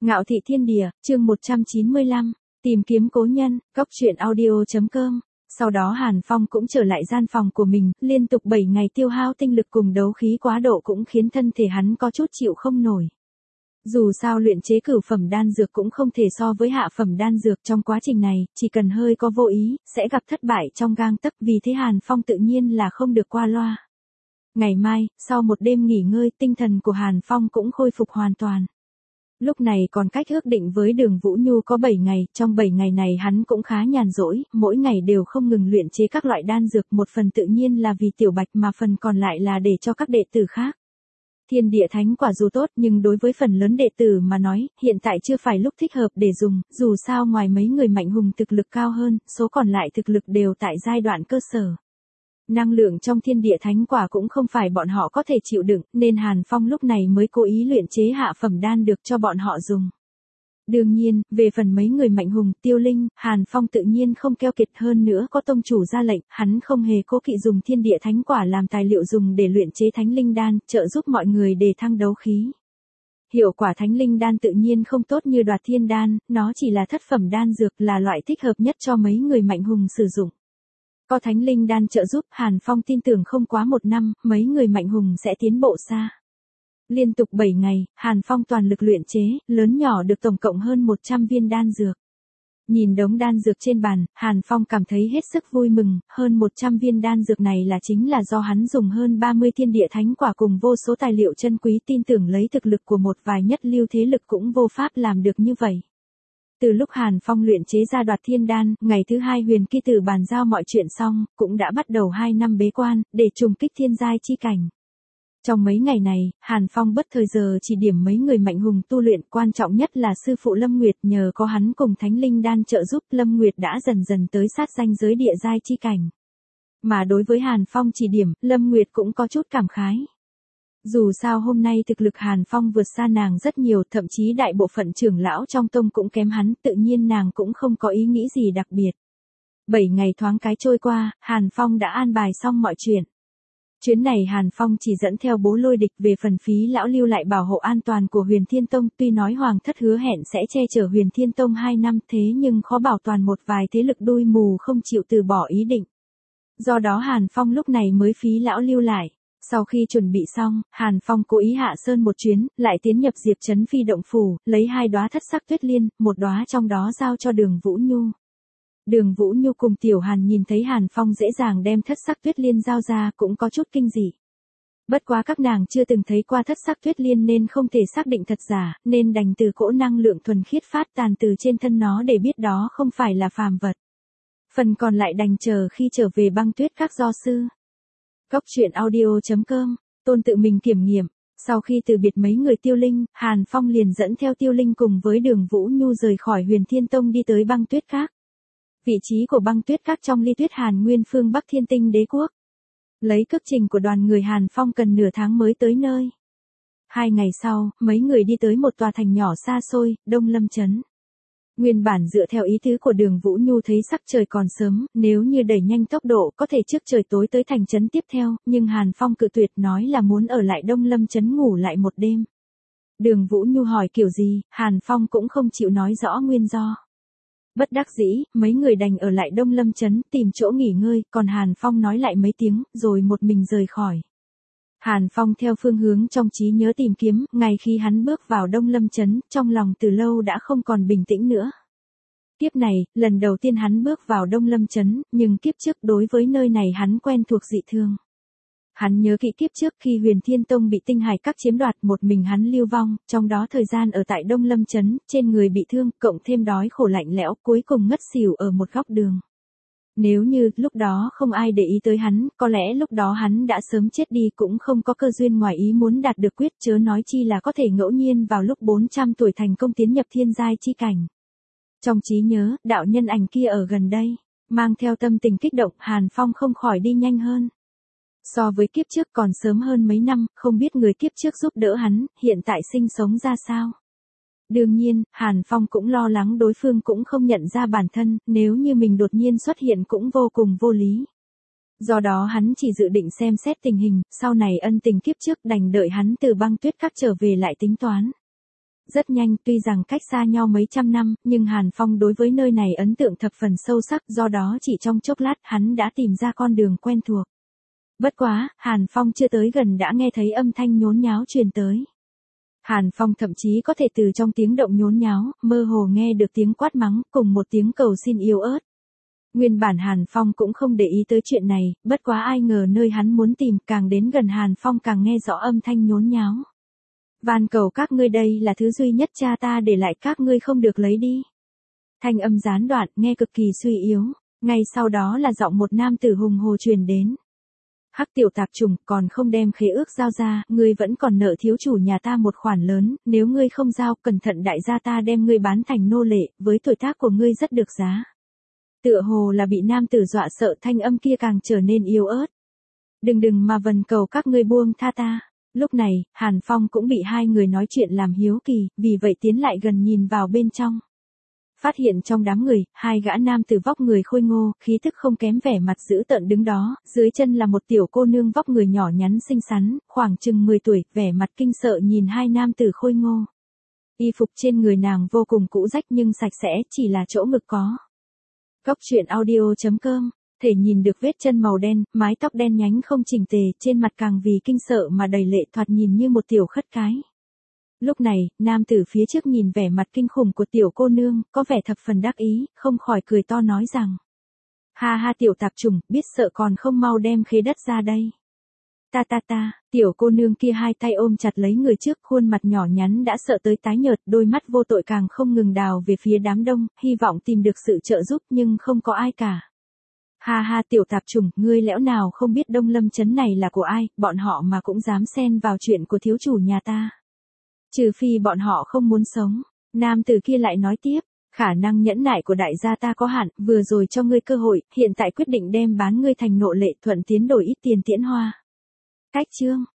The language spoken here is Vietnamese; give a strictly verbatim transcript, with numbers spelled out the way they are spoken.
Ngạo thị thiên địa, chương một trăm chín mươi lăm, tìm kiếm cố nhân, cóc truyện audio.com. Sau đó Hàn Phong cũng trở lại gian phòng của mình, liên tục bảy ngày tiêu hao tinh lực cùng đấu khí quá độ cũng khiến thân thể hắn có chút chịu không nổi. Dù sao luyện chế cửu phẩm đan dược cũng không thể so với hạ phẩm đan dược, trong quá trình này, chỉ cần hơi có vô ý, sẽ gặp thất bại trong gang tấc, vì thế Hàn Phong tự nhiên là không được qua loa. Ngày mai, sau một đêm nghỉ ngơi, tinh thần của Hàn Phong cũng khôi phục hoàn toàn. Lúc này còn cách ước định với Đường Vũ Nhu có bảy ngày, trong bảy ngày này hắn cũng khá nhàn rỗi, mỗi ngày đều không ngừng luyện chế các loại đan dược, một phần tự nhiên là vì Tiểu Bạch mà phần còn lại là để cho các đệ tử khác. Thiên địa thánh quả dù tốt nhưng đối với phần lớn đệ tử mà nói, hiện tại chưa phải lúc thích hợp để dùng, dù sao ngoài mấy người mạnh hùng thực lực cao hơn, số còn lại thực lực đều tại giai đoạn cơ sở. Năng lượng trong thiên địa thánh quả cũng không phải bọn họ có thể chịu đựng, nên Hàn Phong lúc này mới cố ý luyện chế hạ phẩm đan được cho bọn họ dùng. Đương nhiên, về phần mấy người mạnh hùng, Tiêu Linh, Hàn Phong tự nhiên không keo kiệt, hơn nữa có tông chủ ra lệnh, hắn không hề cố kỵ dùng thiên địa thánh quả làm tài liệu dùng để luyện chế thánh linh đan, trợ giúp mọi người đề thăng đấu khí. Hiệu quả thánh linh đan tự nhiên không tốt như Đoạt Thiên đan, nó chỉ là thất phẩm đan dược, là loại thích hợp nhất cho mấy người mạnh hùng sử dụng. Có thánh linh đan trợ giúp, Hàn Phong tin tưởng không quá một năm, mấy người mạnh hùng sẽ tiến bộ xa. Liên tục bảy ngày, Hàn Phong toàn lực luyện chế, lớn nhỏ được tổng cộng hơn một trăm viên đan dược. Nhìn đống đan dược trên bàn, Hàn Phong cảm thấy hết sức vui mừng, hơn một trăm viên đan dược này là chính là do hắn dùng hơn ba mươi thiên địa thánh quả cùng vô số tài liệu chân quý, tin tưởng lấy thực lực của một vài nhất lưu thế lực cũng vô pháp làm được như vậy. Từ lúc Hàn Phong luyện chế ra Đoạt Thiên đan, ngày thứ hai Huyền Kỳ Tử bàn giao mọi chuyện xong, cũng đã bắt đầu hai năm bế quan, để trùng kích thiên giai chi cảnh. Trong mấy ngày này, Hàn Phong bất thời giờ chỉ điểm mấy người mạnh hùng tu luyện, quan trọng nhất là sư phụ Lâm Nguyệt, nhờ có hắn cùng Thánh Linh đan trợ giúp, Lâm Nguyệt đã dần dần tới sát ranh giới địa giai chi cảnh. Mà đối với Hàn Phong chỉ điểm, Lâm Nguyệt cũng có chút cảm khái. Dù sao hôm nay thực lực Hàn Phong vượt xa nàng rất nhiều, thậm chí đại bộ phận trưởng lão trong tông cũng kém hắn, tự nhiên nàng cũng không có ý nghĩ gì đặc biệt. Bảy ngày thoáng cái trôi qua, Hàn Phong đã an bài xong mọi chuyện. Chuyến này Hàn Phong chỉ dẫn theo Bố Lôi Địch, về phần Phí lão lưu lại bảo hộ an toàn của Huyền Thiên Tông, tuy nói Hoàng thất hứa hẹn sẽ che chở Huyền Thiên Tông hai năm, thế nhưng khó bảo toàn một vài thế lực đuôi mù không chịu từ bỏ ý định. Do đó Hàn Phong lúc này mới Phí lão lưu lại. Sau khi chuẩn bị xong, Hàn Phong cố ý hạ sơn một chuyến, lại tiến nhập Diệp Trấn Phi động phủ, lấy hai đóa thất sắc tuyết liên, một đóa trong đó giao cho Đường Vũ Nhu. Đường Vũ Nhu cùng Tiểu Hàn nhìn thấy Hàn Phong dễ dàng đem thất sắc tuyết liên giao ra, cũng có chút kinh dị. Bất quá các nàng chưa từng thấy qua thất sắc tuyết liên nên không thể xác định thật giả, nên đành từ cỗ năng lượng thuần khiết phát tàn từ trên thân nó để biết đó không phải là phàm vật. Phần còn lại đành chờ khi trở về Băng Tuyết Các do sư. Cóc truyện audio.com, Tôn tự mình kiểm nghiệm. Sau khi từ biệt mấy người Tiêu Linh, Hàn Phong liền dẫn theo Tiêu Linh cùng với Đường Vũ Nhu rời khỏi Huyền Thiên Tông đi tới Băng Tuyết Các. Vị trí của Băng Tuyết Các trong Ly Tuyết Hàn Nguyên phương Bắc Thiên Tinh Đế Quốc. Lấy cước trình của đoàn người Hàn Phong cần nửa tháng mới tới nơi. Hai ngày sau, mấy người đi tới một tòa thành nhỏ xa xôi, Đông Lâm Trấn. Nguyên bản dựa theo ý tứ của Đường Vũ Nhu thấy sắc trời còn sớm, nếu như đẩy nhanh tốc độ có thể trước trời tối tới thành trấn tiếp theo, nhưng Hàn Phong cự tuyệt, nói là muốn ở lại Đông Lâm Trấn ngủ lại một đêm. Đường Vũ Nhu hỏi kiểu gì, Hàn Phong cũng không chịu nói rõ nguyên do. Bất đắc dĩ, mấy người đành ở lại Đông Lâm Trấn tìm chỗ nghỉ ngơi, còn Hàn Phong nói lại mấy tiếng, rồi một mình rời khỏi. Hàn Phong theo phương hướng trong trí nhớ tìm kiếm, ngày khi hắn bước vào Đông Lâm Trấn, trong lòng từ lâu đã không còn bình tĩnh nữa. Kiếp này, lần đầu tiên hắn bước vào Đông Lâm Trấn, nhưng kiếp trước đối với nơi này hắn quen thuộc dị thường. Hắn nhớ kỹ kiếp trước khi Huyền Thiên Tông bị Tinh Hải Các chiếm đoạt, một mình hắn lưu vong, trong đó thời gian ở tại Đông Lâm Trấn, trên người bị thương, cộng thêm đói khổ lạnh lẽo, cuối cùng ngất xỉu ở một góc đường. Nếu như lúc đó không ai để ý tới hắn, có lẽ lúc đó hắn đã sớm chết đi, cũng không có cơ duyên ngoài ý muốn đạt được quyết, chớ nói chi là có thể ngẫu nhiên vào lúc bốn trăm tuổi thành công tiến nhập thiên giai chi cảnh. Trong trí nhớ, đạo nhân ảnh kia ở gần đây, mang theo tâm tình kích động, Hàn Phong không khỏi đi nhanh hơn. So với kiếp trước còn sớm hơn mấy năm, không biết người kiếp trước giúp đỡ hắn, hiện tại sinh sống ra sao. Đương nhiên, Hàn Phong cũng lo lắng đối phương cũng không nhận ra bản thân, nếu như mình đột nhiên xuất hiện cũng vô cùng vô lý. Do đó hắn chỉ dự định xem xét tình hình, sau này ân tình kiếp trước đành đợi hắn từ Băng Tuyết Các trở về lại tính toán. Rất nhanh, tuy rằng cách xa nhau mấy trăm năm, nhưng Hàn Phong đối với nơi này ấn tượng thập phần sâu sắc, do đó chỉ trong chốc lát hắn đã tìm ra con đường quen thuộc. Bất quá, Hàn Phong chưa tới gần đã nghe thấy âm thanh nhốn nháo truyền tới. Hàn Phong thậm chí có thể từ trong tiếng động nhốn nháo, mơ hồ nghe được tiếng quát mắng, cùng một tiếng cầu xin yếu ớt. Nguyên bản Hàn Phong cũng không để ý tới chuyện này, bất quá ai ngờ nơi hắn muốn tìm, càng đến gần Hàn Phong càng nghe rõ âm thanh nhốn nháo. Van cầu các ngươi, đây là thứ duy nhất cha ta để lại, các ngươi không được lấy đi. Thanh âm gián đoạn, nghe cực kỳ suy yếu, ngay sau đó là giọng một nam tử hùng hồ truyền đến. Hắc tiểu tạp trùng, còn không đem khế ước giao ra, ngươi vẫn còn nợ thiếu chủ nhà ta một khoản lớn, nếu ngươi không giao, cẩn thận đại gia ta đem ngươi bán thành nô lệ, với tuổi tác của ngươi rất được giá. Tựa hồ là bị nam tử dọa sợ, thanh âm kia càng trở nên yếu ớt. Đừng đừng mà vần cầu các ngươi buông tha ta. Lúc này, Hàn Phong cũng bị hai người nói chuyện làm hiếu kỳ, vì vậy tiến lại gần nhìn vào bên trong. Phát hiện trong đám người, hai gã nam tử vóc người khôi ngô, khí thức không kém, vẻ mặt dữ tợn đứng đó, dưới chân là một tiểu cô nương vóc người nhỏ nhắn xinh xắn, khoảng chừng mười tuổi, vẻ mặt kinh sợ nhìn hai nam tử khôi ngô. Y phục trên người nàng vô cùng cũ rách nhưng sạch sẽ, chỉ là chỗ ngực có. Góc truyện audio chấm com, thể nhìn được vết chân màu đen, mái tóc đen nhánh không chỉnh tề, trên mặt càng vì kinh sợ mà đầy lệ, thoạt nhìn như một tiểu khất cái. Lúc này, nam tử phía trước nhìn vẻ mặt kinh khủng của tiểu cô nương, có vẻ thập phần đắc ý, không khỏi cười to nói rằng. Ha ha tiểu tạp trùng, biết sợ còn không mau đem khế đất ra đây. Ta ta ta, tiểu cô nương kia hai tay ôm chặt lấy người trước, khuôn mặt nhỏ nhắn đã sợ tới tái nhợt, đôi mắt vô tội càng không ngừng đào về phía đám đông, hy vọng tìm được sự trợ giúp nhưng không có ai cả. Ha ha tiểu tạp trùng, ngươi lẽo nào không biết Đông Lâm trấn này là của ai, bọn họ mà cũng dám xen vào chuyện của thiếu chủ nhà ta. Trừ phi bọn họ không muốn sống. Nam tử kia lại nói tiếp, khả năng nhẫn nại của đại gia ta có hạn, vừa rồi cho ngươi cơ hội, hiện tại quyết định đem bán ngươi thành nô lệ, thuận tiến đổi ít tiền tiễn hoa. Cách chương